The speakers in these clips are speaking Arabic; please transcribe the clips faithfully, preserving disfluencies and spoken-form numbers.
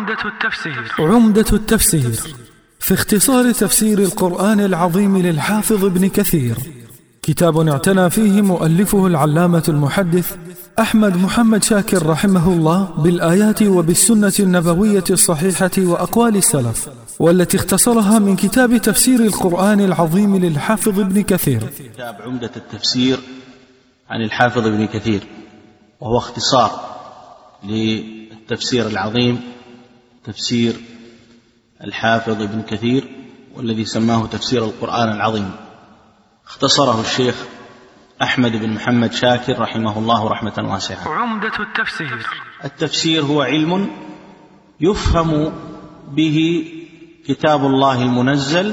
عمدة التفسير. عمدة التفسير في اختصار تفسير القرآن العظيم للحافظ ابن كثير، كتاب اعتنى فيه مؤلفه العلامة المحدث أحمد محمد شاكر رحمه الله بالآيات وبالسنة النبوية الصحيحة وأقوال السلف، والتي اختصرها من كتاب تفسير القرآن العظيم للحافظ ابن كثير. كتاب عمدة التفسير عن الحافظ ابن كثير، وهو اختصار للتفسير العظيم تفسير الحافظ ابن كثير، والذي سماه تفسير القرآن العظيم. اختصره الشيخ أحمد بن محمد شاكر رحمه الله رحمة واسعة. عمدة التفسير. التفسير هو علم يفهم به كتاب الله المنزل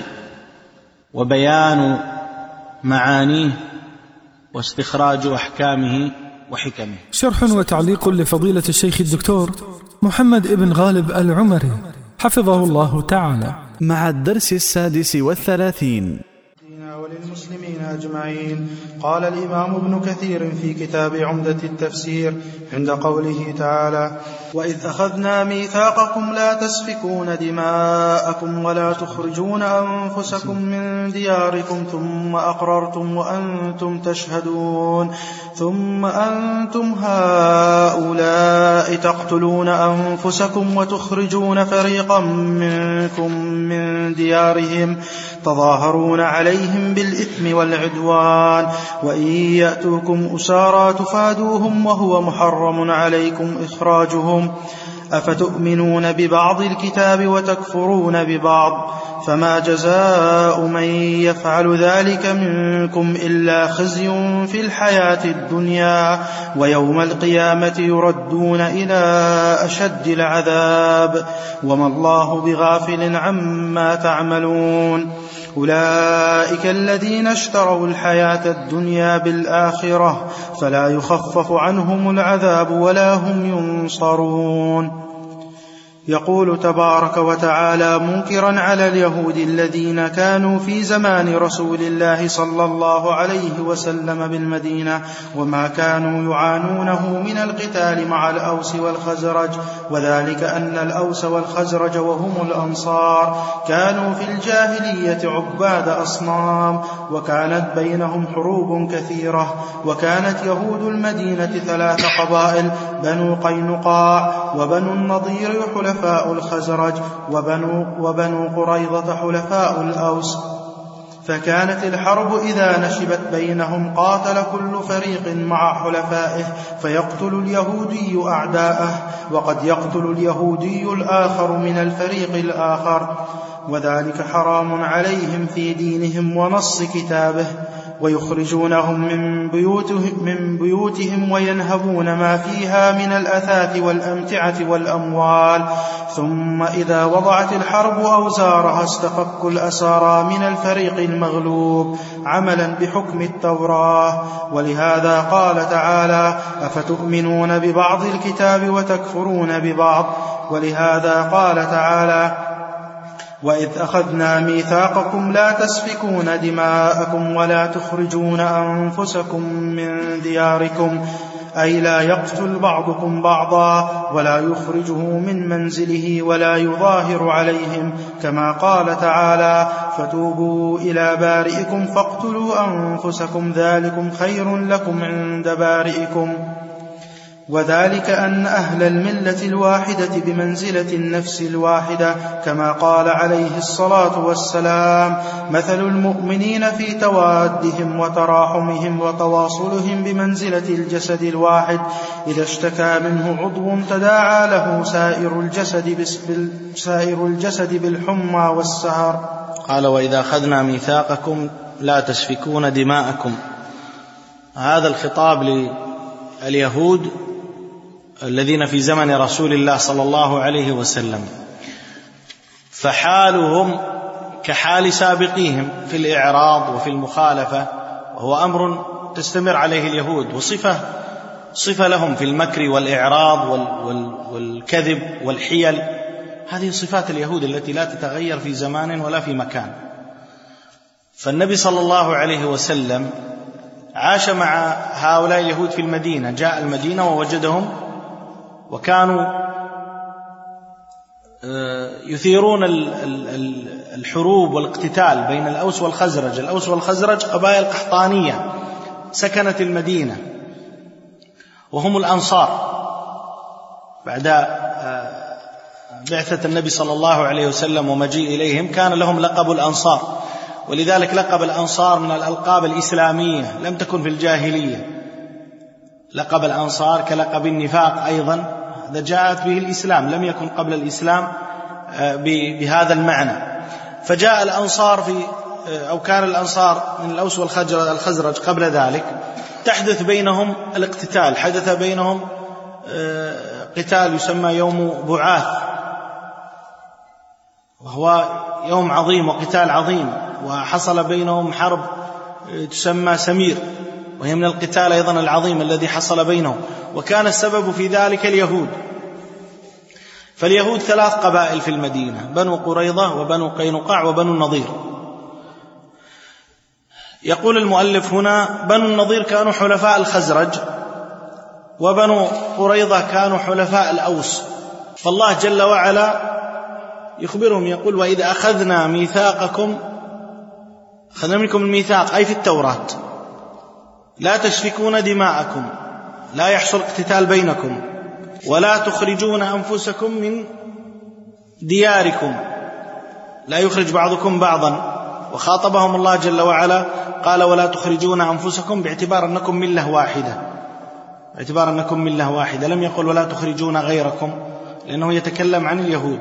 وبيان معانيه واستخراج أحكامه وحكمه. شرح وتعليق لفضيلة الشيخ الدكتور محمد ابن غالب العمري حفظه الله تعالى، مع الدرس السادس والثلاثين. وللمسلمين أجمعين. قال الإمام ابن كثير في كتاب عمدة التفسير عند قوله تعالى: وإذ أخذنا ميثاقكم لا تسفكون دماءكم ولا تخرجون أنفسكم من دياركم ثم أقررتم وأنتم تشهدون ثم أنتم هؤلاء تقتلون أنفسكم وتخرجون فريقا منكم من ديارهم تظاهرون عليهم بالإثم والعدوان وإن يأتوكم أسارى تفادوهم وهو محرم عليكم إخراجهم أفتؤمنون ببعض الكتاب وتكفرون ببعض فما جزاء من يفعل ذلك منكم إلا خزي في الحياة الدنيا ويوم القيامة يردون إلى أشد العذاب وما الله بغافل عما تعملون. أولئك الذين اشتروا الحياة الدنيا بالآخرة فلا يخفف عنهم العذاب ولا هم ينصرون. يقول تبارك وتعالى منكرا على اليهود الذين كانوا في زمان رسول الله صلى الله عليه وسلم بالمدينة وما كانوا يعانونه من القتال مع الأوس والخزرج، وذلك أن الأوس والخزرج وهم الأنصار كانوا في الجاهلية عباد أصنام، وكانت بينهم حروب كثيرة، وكانت يهود المدينة ثلاث قبائل: بنو قينقاع وبنو النضير حلفاء الخزرج وبنو, وبنو قريظة حلفاء الأوس. فكانت الحرب إذا نشبت بينهم قاتل كل فريق مع حلفائه فيقتل اليهودي أعداءه، وقد يقتل اليهودي الآخر من الفريق الآخر، وذلك حرام عليهم في دينهم ونص كتابه، ويخرجونهم من بيوتهم, من بيوتهم وينهبون ما فيها من الأثاث والأمتعة والأموال، ثم إذا وضعت الحرب أوزارها استفكوا الأسارى من الفريق المغلوب عملا بحكم التوراة. ولهذا قال تعالى: أفتؤمنون ببعض الكتاب وتكفرون ببعض. ولهذا قال تعالى: وإذ أخذنا ميثاقكم لا تسفكون دماءكم ولا تخرجون أنفسكم من دياركم، أي لا يقتل بعضكم بعضا ولا يخرجه من منزله ولا يظاهر عليهم، كما قال تعالى: فتوبوا إلى بارئكم فاقتلوا أنفسكم ذلكم خير لكم عند بارئكم. وذلك أن أهل الملة الواحدة بمنزلة النفس الواحدة، كما قال عليه الصلاة والسلام: مثل المؤمنين في توادهم وتراحمهم وتواصلهم بمنزلة الجسد الواحد إذا اشتكى منه عضو تداعى له سائر الجسد, سائر الجسد بالحمى والسهر. قال: وإذا أخذنا ميثاقكم لا تسفكون دماءكم. هذا الخطاب لليهود الذين في زمن رسول الله صلى الله عليه وسلم، فحالهم كحال سابقيهم في الإعراض وفي المخالفة، وهو أمر تستمر عليه اليهود، وصفة صفة لهم في المكر والإعراض والكذب والحيل. هذه صفات اليهود التي لا تتغير في زمان ولا في مكان. فالنبي صلى الله عليه وسلم عاش مع هؤلاء اليهود في المدينة، جاء المدينة ووجدهم وكانوا يثيرون الحروب والاقتتال بين الأوس والخزرج. الأوس والخزرج قبائل قحطانية سكنت المدينة، وهم الأنصار. بعد بعثة النبي صلى الله عليه وسلم ومجيء إليهم كان لهم لقب الأنصار، ولذلك لقب الأنصار من الألقاب الإسلامية لم تكن في الجاهلية. لقب الأنصار كلقب النفاق أيضا، هذا جاءت به الإسلام، لم يكن قبل الإسلام بهذا المعنى. فجاء الأنصار في أو كان الأنصار من الأوس والخزرج قبل ذلك تحدث بينهم الاقتتال. حدث بينهم قتال يسمى يوم بعاث، وهو يوم عظيم وقتال عظيم، وحصل بينهم حرب تسمى سمير، وهي من القتال أيضا العظيم الذي حصل بينهم، وكان السبب في ذلك اليهود. فاليهود ثلاث قبائل في المدينة: بنو قريظة وبنو قينقاع وبنو النضير. يقول المؤلف هنا: بنو النضير كانوا حلفاء الخزرج، وبنو قريظة كانوا حلفاء الأوس. فالله جل وعلا يخبرهم يقول: وإذ أخذنا ميثاقكم، أخذنا منكم الميثاق أي في التوراة، لا تسفكون دماءكم، لا يحصل اقتتال بينكم، ولا تخرجون أنفسكم من دياركم، لا يخرج بعضكم بعضا. وخاطبهم الله جل وعلا قال: ولا تخرجون أنفسكم، باعتبار أنكم ملة واحدة، باعتبار أنكم ملة واحدة، لم يقل ولا تخرجون غيركم، لأنه يتكلم عن اليهود.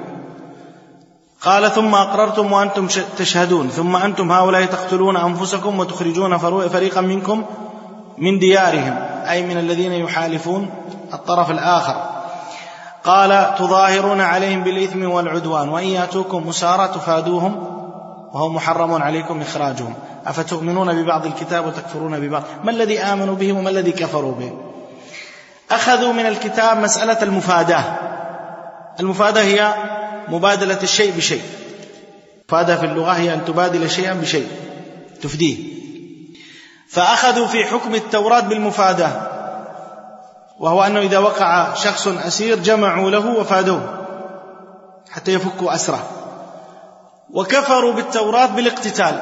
قال: ثم أقررتم وأنتم تشهدون، ثم أنتم هؤلاء تقتلون أنفسكم وتخرجون فريقا منكم من ديارهم، أي من الذين يحالفون الطرف الآخر. قال: تظاهرون عليهم بالإثم والعدوان، وإن يأتوكم أسارى تفادوهم وهو محرم عليكم إخراجهم، أفتؤمنون ببعض الكتاب وتكفرون ببعض. ما الذي آمنوا به وما الذي كفروا به؟ أخذوا من الكتاب مسألة المفاداة. المفاداة هي مبادلة الشيء بشيء. المفاداة في اللغة هي أن تبادل شيئا بشيء تفديه. فأخذوا في حكم التوراة بالمفاداة، وهو أنه إذا وقع شخص أسير جمعوا له وفادوه حتى يفكوا أسره. وكفروا بالتوراة بالاقتتال،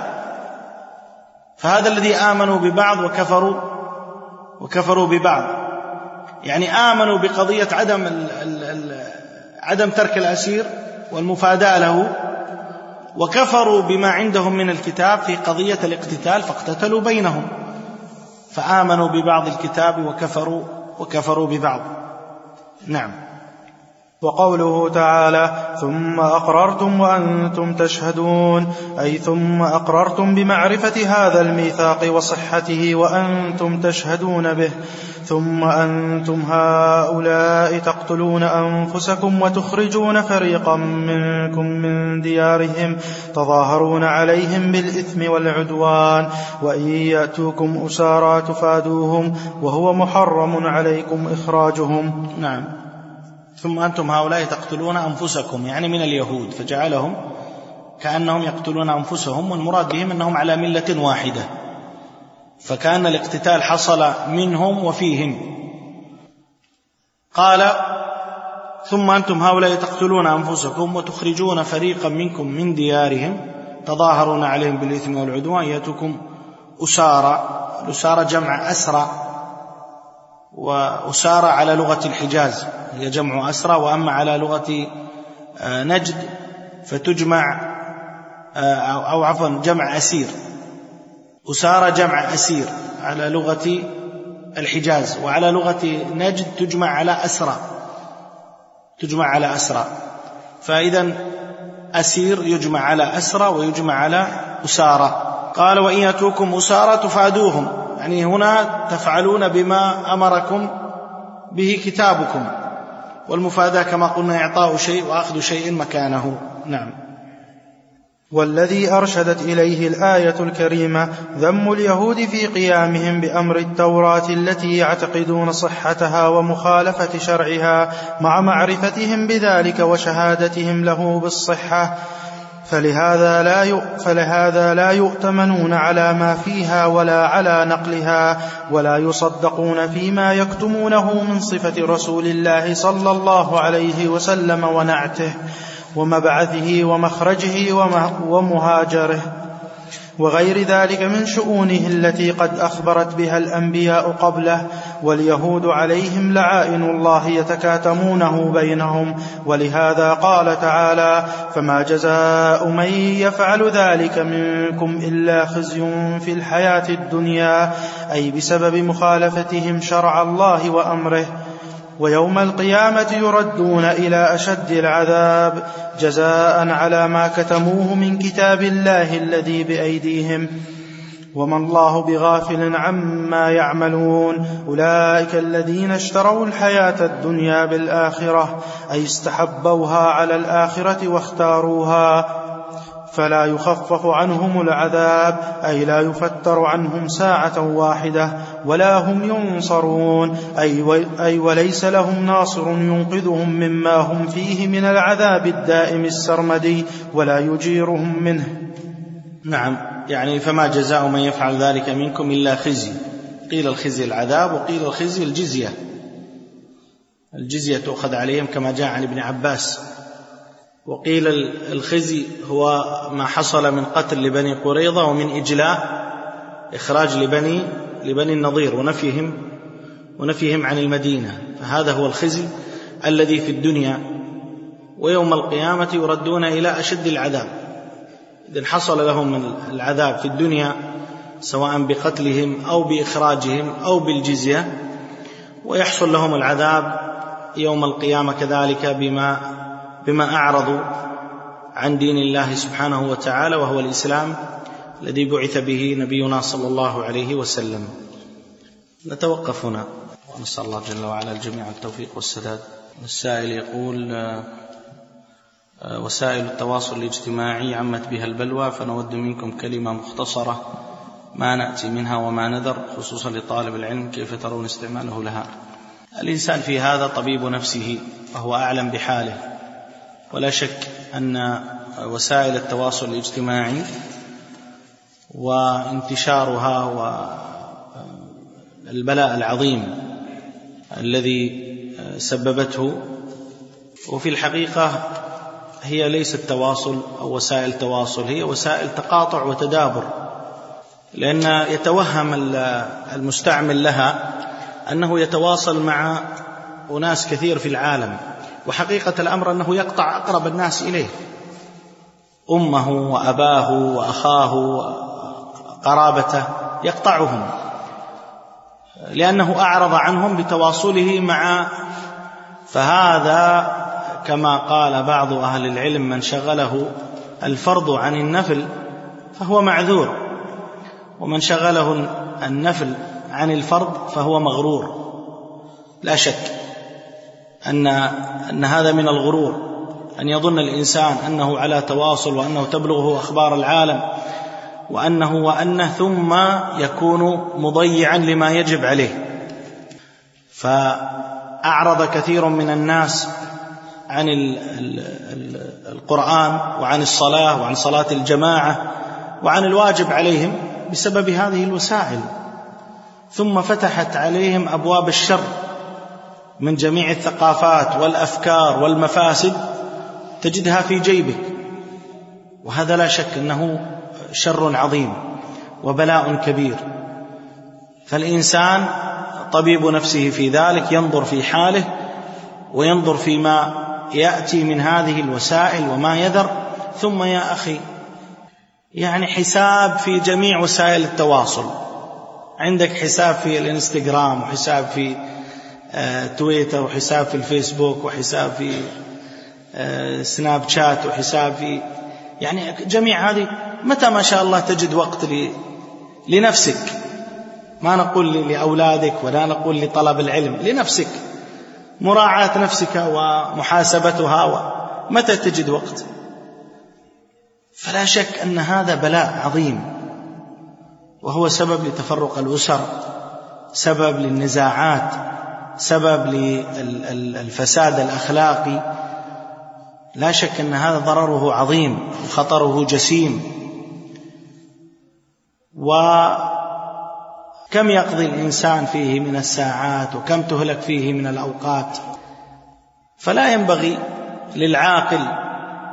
فهذا الذي آمنوا ببعض وكفروا وكفروا ببعض. يعني آمنوا بقضية عدم ال ال ال عدم ترك الأسير والمفاداة له، وكفروا بما عندهم من الكتاب في قضية الاقتتال فاقتتلوا بينهم. فآمنوا ببعض الكتاب وكفروا وكفروا ببعض. نعم. وقوله تعالى: ثم أقررتم وأنتم تشهدون، أي ثم أقررتم بمعرفة هذا الميثاق وصحته وأنتم تشهدون به. ثم أنتم هؤلاء تقتلون أنفسكم وتخرجون فريقا منكم من ديارهم تظاهرون عليهم بالإثم والعدوان، وإن يأتوكم أسارى تفادوهم وهو محرم عليكم إخراجهم. نعم. ثم أنتم هؤلاء تقتلون أنفسكم، يعني من اليهود، فجعلهم كأنهم يقتلون أنفسهم، والمراد بهم أنهم على ملة واحدة، فكأن الاقتتال حصل منهم وفيهم. قال: ثم أنتم هؤلاء تقتلون أنفسكم وتخرجون فريقا منكم من ديارهم تظاهرون عليهم بالإثم والعدوان يأتوكم أسارى. الأسارى جمع أسرى، وأسارى على لغة الحجاز هي جمع أسرى، وأما على لغة نجد فتجمع أو عفوا جمع أسير. أسارى جمع أسير على لغة الحجاز، وعلى لغة نجد تجمع على أسرى، تجمع على أسرى. فإذا أسير يجمع على أسرى ويجمع على أسارى. قال: وإن يأتوكم أسارى تفادوهم، يعني هنا تفعلون بما أمركم به كتابكم، والمفاداة كما قلنا إعطاء شيء وأخذ شيء مكانه. نعم. والذي أرشدت إليه الآية الكريمة ذم اليهود في قيامهم بأمر التوراة التي يعتقدون صحتها ومخالفة شرعها مع معرفتهم بذلك وشهادتهم له بالصحة، فلهذا لا فلهذا لا يؤتمنون على ما فيها ولا على نقلها، ولا يصدقون فيما يكتمونه من صفة رسول الله صلى الله عليه وسلم ونعته، ومبعثه ومخرجه ومهاجره وغير ذلك من شؤونه التي قد أخبرت بها الأنبياء قبله. واليهود عليهم لعائن الله يتكاتمونه بينهم، ولهذا قال تعالى: فما جزاء من يفعل ذلك منكم إلا خزي في الحياة الدنيا، أي بسبب مخالفتهم شرع الله وأمره. ويوم القيامة يردون إلى أشد العذاب جزاء على ما كتموه من كتاب الله الذي بأيديهم، وما الله بغافل عما يعملون. أولئك الذين اشتروا الحياة الدنيا بالآخرة، أي استحبوها على الآخرة واختاروها، فلا يخفف عنهم العذاب، أي لا يفتر عنهم ساعة واحدة، ولا هم ينصرون، أي وليس لهم ناصر ينقذهم مما هم فيه من العذاب الدائم السرمدي، ولا يجيرهم منه. نعم، يعني فما جزاء من يفعل ذلك منكم إلا خزي. قيل الخزي العذاب، وقيل الخزي الجزية. الجزية تؤخذ عليهم كما جاء عن ابن عباس. وقيل الخزي هو ما حصل من قتل لبني قريظة ومن إجلاء إخراج لبني لبني النضير ونفيهم ونفيهم عن المدينة، فهذا هو الخزي الذي في الدنيا. ويوم القيامة يردون إلى أشد العذاب. إذن حصل لهم العذاب في الدنيا سواء بقتلهم أو بإخراجهم أو بالجزية، ويحصل لهم العذاب يوم القيامة كذلك بما بما أعرضوا عن دين الله سبحانه وتعالى، وهو الإسلام الذي بعث به نبينا صلى الله عليه وسلم. نتوقف هنا ونسأل الله جل وعلا الجميع التوفيق والسداد. السائل يقول: وسائل التواصل الاجتماعي عمت بها البلوى، فنود منكم كلمة مختصرة ما نأتي منها وما نذر، خصوصا لطالب العلم، كيف ترون استعماله لها؟ الإنسان في هذا طبيب نفسه وهو أعلم بحاله، ولا شك أن وسائل التواصل الاجتماعي وانتشارها والبلاء العظيم الذي سببته، وفي الحقيقة هي ليست تواصل أو وسائل تواصل، هي وسائل تقاطع وتدابر، لأن يتوهم المستعمل لها أنه يتواصل مع أناس كثير في العالم، وحقيقة الأمر أنه يقطع أقرب الناس إليه، أمه وأباه وأخاه وقرابته، يقطعهم لأنه أعرض عنهم بتواصله مع. فهذا كما قال بعض أهل العلم: من شغله الفرض عن النفل فهو معذور، ومن شغله النفل عن الفرض فهو مغرور. لا شك أن أن هذا من الغرور، أن يظن الإنسان أنه على تواصل وأنه تبلغه أخبار العالم وأنه وأنه ثم يكون مضيعا لما يجب عليه. فأعرض كثير من الناس عن القرآن وعن الصلاة وعن صلاة الجماعة وعن الواجب عليهم بسبب هذه الوسائل، ثم فتحت عليهم أبواب الشر من جميع الثقافات والأفكار والمفاسد، تجدها في جيبك، وهذا لا شك أنه شر عظيم وبلاء كبير. فالإنسان طبيب نفسه في ذلك، ينظر في حاله وينظر فيما يأتي من هذه الوسائل وما يذر. ثم يا أخي، يعني حساب في جميع وسائل التواصل، عندك حساب في الانستغرام، وحساب في تويتر، وحساب في الفيسبوك، وحساب في سناب شات، وحساب في يعني جميع هذه. متى ما شاء الله تجد وقت لنفسك، ما نقول لأولادك ولا نقول لطلب العلم، لنفسك، مراعاة نفسك ومحاسبتها، متى تجد وقت؟ فلا شك أن هذا بلاء عظيم، وهو سبب لتفرق الأسر، سبب للنزاعات، سبب للفساد الأخلاقي. لا شك أن هذا ضرره عظيم وخطره جسيم. وكم يقضي الإنسان فيه من الساعات، وكم تهلك فيه من الأوقات. فلا ينبغي للعاقل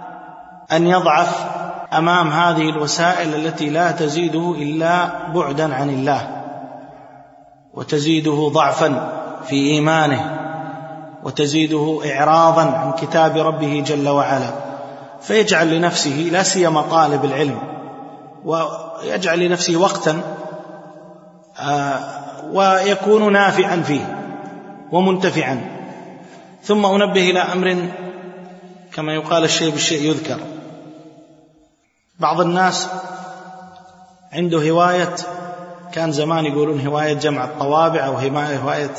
أن يضعف أمام هذه الوسائل التي لا تزيده إلا بعدا عن الله، وتزيده ضعفا في إيمانه، وتزيده إعراضا عن كتاب ربه جل وعلا، فيجعل لنفسه لا سيما طالب العلم ويجعل لنفسه وقتا ويكون نافعا فيه ومنتفعا. ثم أنبه إلى أمر كما يقال الشيء بالشيء يذكر. بعض الناس عنده هواية، كان زمان يقولون هواية جمع الطوابع أو هواية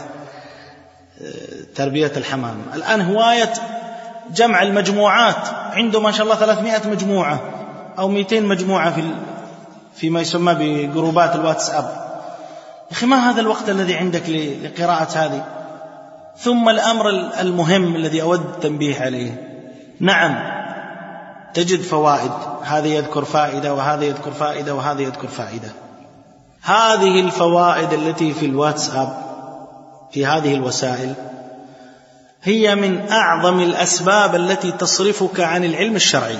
تربية الحمام، الآن هواية جمع المجموعات، عنده ما شاء الله ثلاثمائة مجموعة أو مئتين مجموعة في فيما يسمى بجروبات الواتساب. يا أخي، ما هذا الوقت الذي عندك لقراءة هذه؟ ثم الأمر المهم الذي أود التنبيه عليه، نعم تجد فوائد، هذا يذكر فائدة وهذا يذكر فائدة وهذا يذكر فائدة. هذه الفوائد التي في الواتساب في هذه الوسائل هي من أعظم الأسباب التي تصرفك عن العلم الشرعي،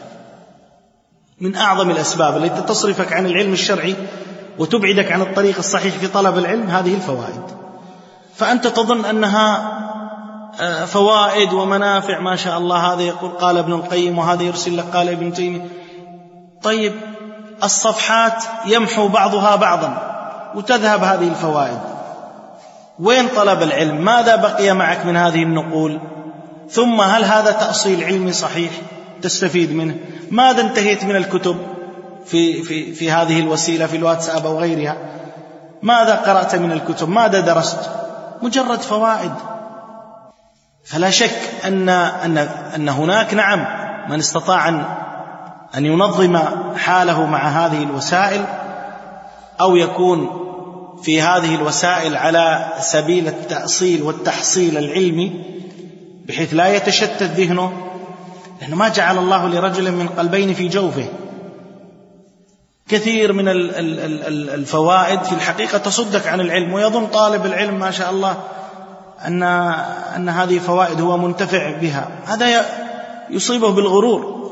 من أعظم الأسباب التي تصرفك عن العلم الشرعي وتبعدك عن الطريق الصحيح في طلب العلم هذه الفوائد. فأنت تظن أنها فوائد ومنافع ما شاء الله، هذا يقول قال ابن القيم وهذا يرسل لك قال ابن تيمية. طيب الصفحات يمحو بعضها بعضا وتذهب هذه الفوائد. وين طلب العلم؟ ماذا بقي معك من هذه النقول؟ ثم هل هذا تأصيل علمي صحيح تستفيد منه؟ ماذا انتهيت من الكتب في, في, في هذه الوسيلة في الواتساب أو غيرها؟ ماذا قرأت من الكتب؟ ماذا درست؟ مجرد فوائد. فلا شك أن, أن, أن هناك نعم من استطاع أن ينظم حاله مع هذه الوسائل أو يكون في هذه الوسائل على سبيل التأصيل والتحصيل العلمي بحيث لا يتشتت ذهنه، لأنه ما جعل الله لرجل من قلبين في جوفه. كثير من الفوائد في الحقيقة تصدك عن العلم، ويظن طالب العلم ما شاء الله أن, أن هذه فوائد هو منتفع بها، هذا يصيبه بالغرور.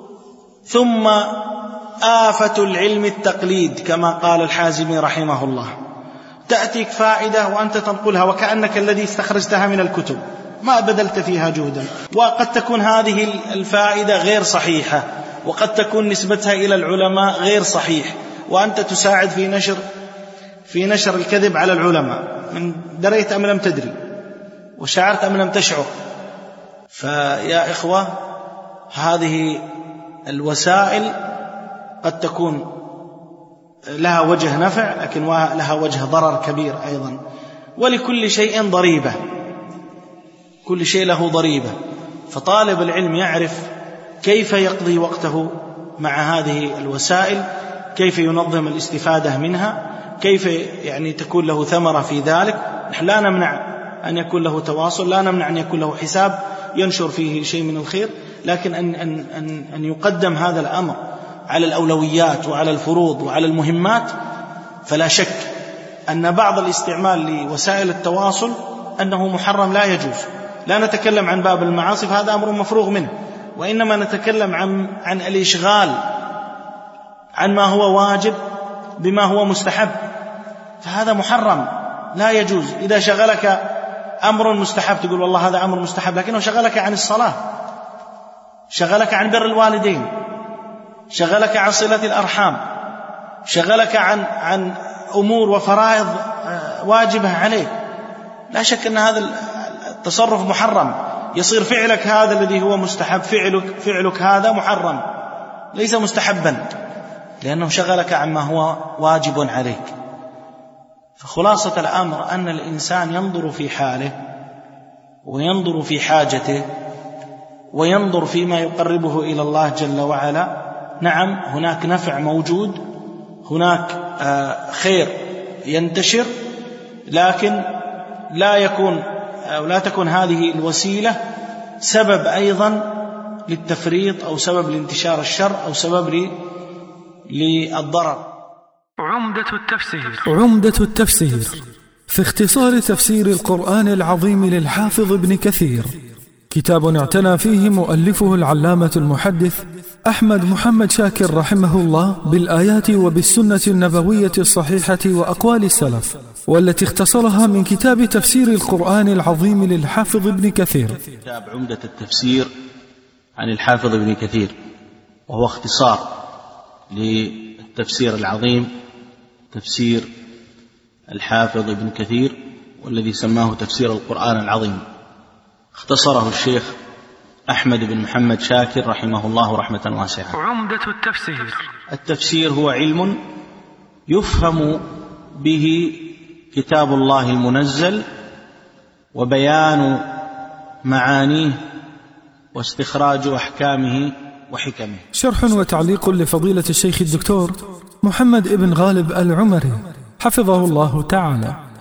ثم آفة العلم التقليد كما قال الحازمي رحمه الله، تأتيك فائدة وأنت تنقلها وكأنك الذي استخرجتها من الكتب، ما بذلت فيها جهدا، وقد تكون هذه الفائدة غير صحيحة، وقد تكون نسبتها إلى العلماء غير صحيح، وأنت تساعد في نشر في نشر الكذب على العلماء، من دريت أم لم تدري، وشعرت أم لم تشعر. فيا إخوة، هذه الوسائل قد تكون لها وجه نفع لكن لها وجه ضرر كبير أيضا، ولكل شيء ضريبة، كل شيء له ضريبة. فطالب العلم يعرف كيف يقضي وقته مع هذه الوسائل، كيف ينظم الاستفادة منها، كيف يعني تكون له ثمرة في ذلك. نحن لا نمنع أن يكون له تواصل، لا نمنع أن يكون له حساب ينشر فيه شيء من الخير، لكن أن, أن, أن, أن يقدم هذا الأمر على الأولويات وعلى الفروض وعلى المهمات. فلا شك أن بعض الاستعمال لوسائل التواصل أنه محرم لا يجوز. لا نتكلم عن باب المعاصي، هذا أمر مفروغ منه، وإنما نتكلم عن, عن الإشغال عن ما هو واجب بما هو مستحب، فهذا محرم لا يجوز. إذا شغلك أمر مستحب تقول والله هذا أمر مستحب، لكنه شغلك عن الصلاة، شغلك عن بر الوالدين، شغلك عن صلة الأرحام، شغلك عن, عن أمور وفرائض واجبة عليك، لا شك أن هذا التصرف محرم. يصير فعلك هذا الذي هو مستحب، فعلك, فعلك هذا محرم ليس مستحبا، لأنه شغلك عما هو واجب عليك. فخلاصة الأمر أن الإنسان ينظر في حاله وينظر في حاجته وينظر فيما يقربه إلى الله جل وعلا. نعم هناك نفع موجود، هناك خير ينتشر، لكن لا يكون أو لا تكون هذه الوسيلة سبب أيضا للتفريط أو سبب لانتشار الشر أو سبب للضرر. عمدة التفسير عمدة التفسير في اختصار تفسير القرآن العظيم للحافظ ابن كثير، كتاب اعتنى فيه مؤلفه العلامة المحدث أحمد محمد شاكر رحمه الله بالآيات وبالسنة النبوية الصحيحة وأقوال السلف، والتي اختصرها من كتاب تفسير القرآن العظيم للحافظ ابن كثير. كتاب عمدة التفسير عن الحافظ ابن كثير، وهو اختصار للتفسير العظيم تفسير الحافظ ابن كثير، والذي سماه تفسير القرآن العظيم. اختصره الشيخ أحمد بن محمد شاكر رحمه الله رحمة واسعة. عمدة التفسير. التفسير هو علم يفهم به كتاب الله المنزل وبيان معانيه واستخراج أحكامه وحكمه. شرح وتعليق لفضيلة الشيخ الدكتور محمد ابن غالب العمري حفظه الله تعالى.